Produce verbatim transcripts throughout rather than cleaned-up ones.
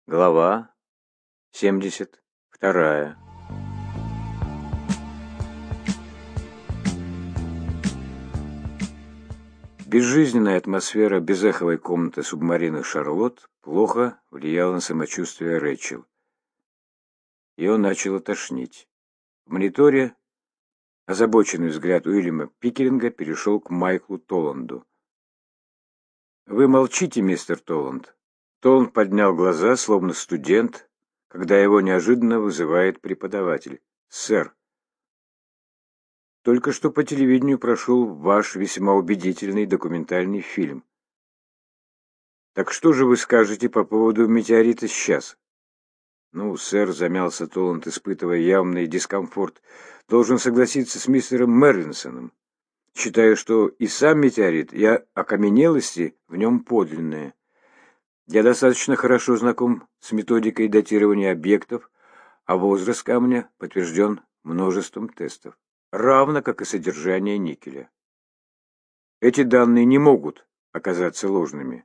Глава семьдесят вторая. Безжизненная атмосфера безэховой комнаты субмарины «Шарлотт» плохо влияла на самочувствие Рэйчел. Ее начало тошнить. В мониторе озабоченный взгляд Уильяма Пикеринга перешел к Майклу Толланду. «Вы молчите, мистер Толланд?» Толланд поднял глаза, словно студент, когда его неожиданно вызывает преподаватель. «Сэр, только что по телевидению прошел ваш весьма убедительный документальный фильм. Так что же вы скажете по поводу метеорита сейчас?» «Ну, сэр», — замялся Толланд, испытывая явный дискомфорт, — «должен согласиться с мистером Мервинсоном. Считаю, что и сам метеорит, и окаменелости в нем подлинные. Я достаточно хорошо знаком с методикой датирования объектов, а возраст камня подтвержден множеством тестов, равно как и содержание никеля. Эти данные не могут оказаться ложными.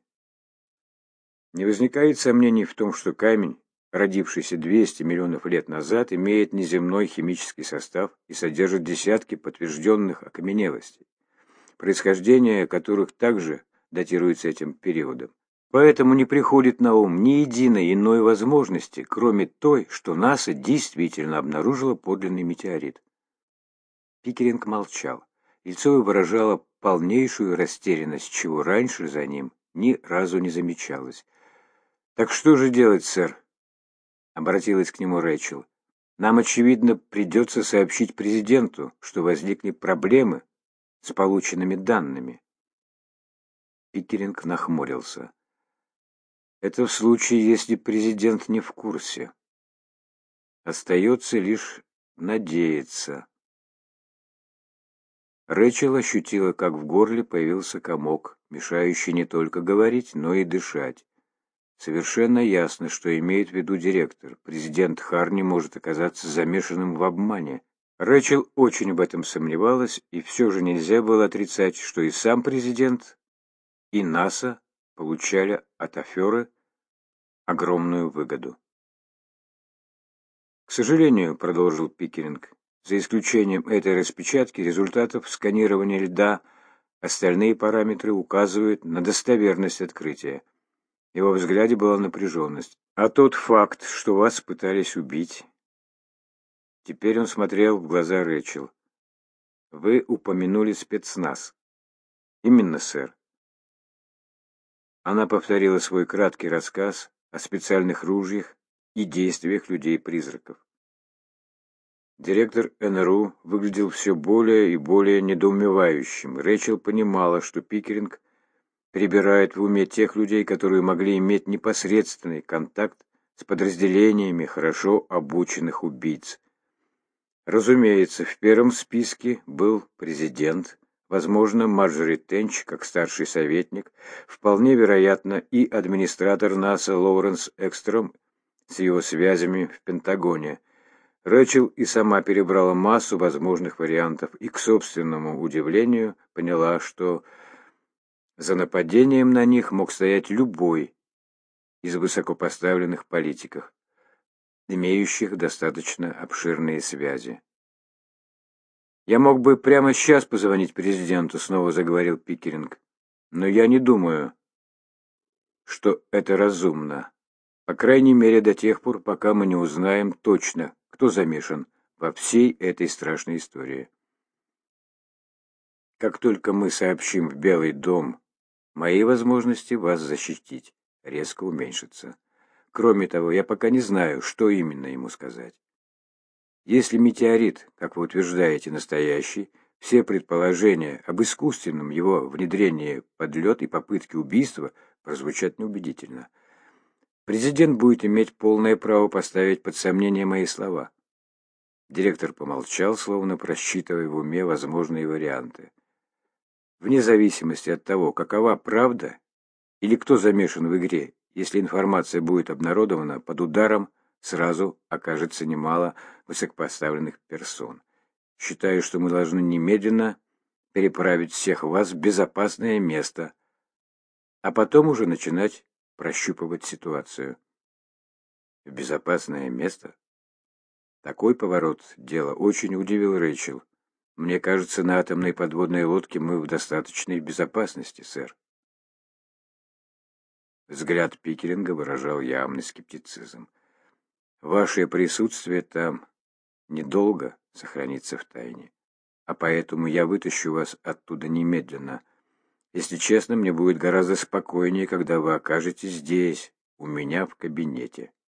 Не возникает сомнений в том, что камень, родившийся двести миллионов лет назад, имеет неземной химический состав и содержит десятки подтвержденных окаменелостей, происхождение которых также датируется этим периодом. Поэтому не приходит на ум ни единой иной возможности, кроме той, что НАСА действительно обнаружила подлинный метеорит». Пикеринг молчал. Лицо его выражало полнейшую растерянность, чего раньше за ним ни разу не замечалось. «Так что же делать, сэр?» — обратилась к нему Рэйчел. «Нам, очевидно, придется сообщить президенту, что возникли проблемы с полученными данными». Пикеринг нахмурился. «Это в случае, если президент не в курсе. Остается лишь надеяться». Рэйчел ощутила, как в горле появился комок, мешающий не только говорить, но и дышать. Совершенно ясно, что имеет в виду директор. Президент Харни может оказаться замешанным в обмане. Рэйчел очень в этом сомневалась, и все же нельзя было отрицать, что и сам президент, и НАСА получали от аферы огромную выгоду. «К сожалению, — продолжил Пикеринг, — за исключением этой распечатки результатов сканирования льда, остальные параметры указывают на достоверность открытия». В его взгляде была напряженность. «А тот факт, что вас пытались убить...» Теперь он смотрел в глаза Рэйчел. «Вы упомянули спецназ». «Именно, сэр». Она повторила свой краткий рассказ о специальных ружьях и действиях людей-призраков. Директор эн эр у выглядел все более и более недоумевающим. Рэйчел понимала, что Пикеринг перебирает в уме тех людей, которые могли иметь непосредственный контакт с подразделениями хорошо обученных убийц. Разумеется, в первом списке был президент, возможно, Марджори Тенч как старший советник, вполне вероятно и администратор НАСА Лоуренс Экстром с его связями в Пентагоне. Рэйчел и сама перебрала массу возможных вариантов и, к собственному удивлению, поняла, что за нападением на них мог стоять любой из высокопоставленных политиков, имеющих достаточно обширные связи. «Я мог бы прямо сейчас позвонить президенту», — снова заговорил Пикеринг, «но я не думаю, что это разумно. По крайней мере, до тех пор, пока мы не узнаем точно, кто замешан во всей этой страшной истории. Как только мы сообщим в Белый дом, мои возможности вас защитить резко уменьшатся. Кроме того, я пока не знаю, что именно ему сказать. Если метеорит, как вы утверждаете, настоящий, все предположения об искусственном его внедрении под лед и попытке убийства прозвучат неубедительно. Президент будет иметь полное право поставить под сомнение мои слова». Директор помолчал, словно просчитывая в уме возможные варианты. «Вне зависимости от того, какова правда или кто замешан в игре, если информация будет обнародована, под ударом сразу окажется немало высокопоставленных персон. Считаю, что мы должны немедленно переправить всех вас в безопасное место, а потом уже начинать прощупывать ситуацию». В безопасное место? Такой поворот дела очень удивил Рэйчел. Мне кажется, на атомной подводной лодке мы в достаточной безопасности, сэр. Взгляд Пикеринга выражал явный скептицизм. Ваше присутствие там недолго сохранится в тайне, а поэтому я вытащу вас оттуда немедленно. Если честно, мне будет гораздо спокойнее, когда вы окажетесь здесь, у меня в кабинете.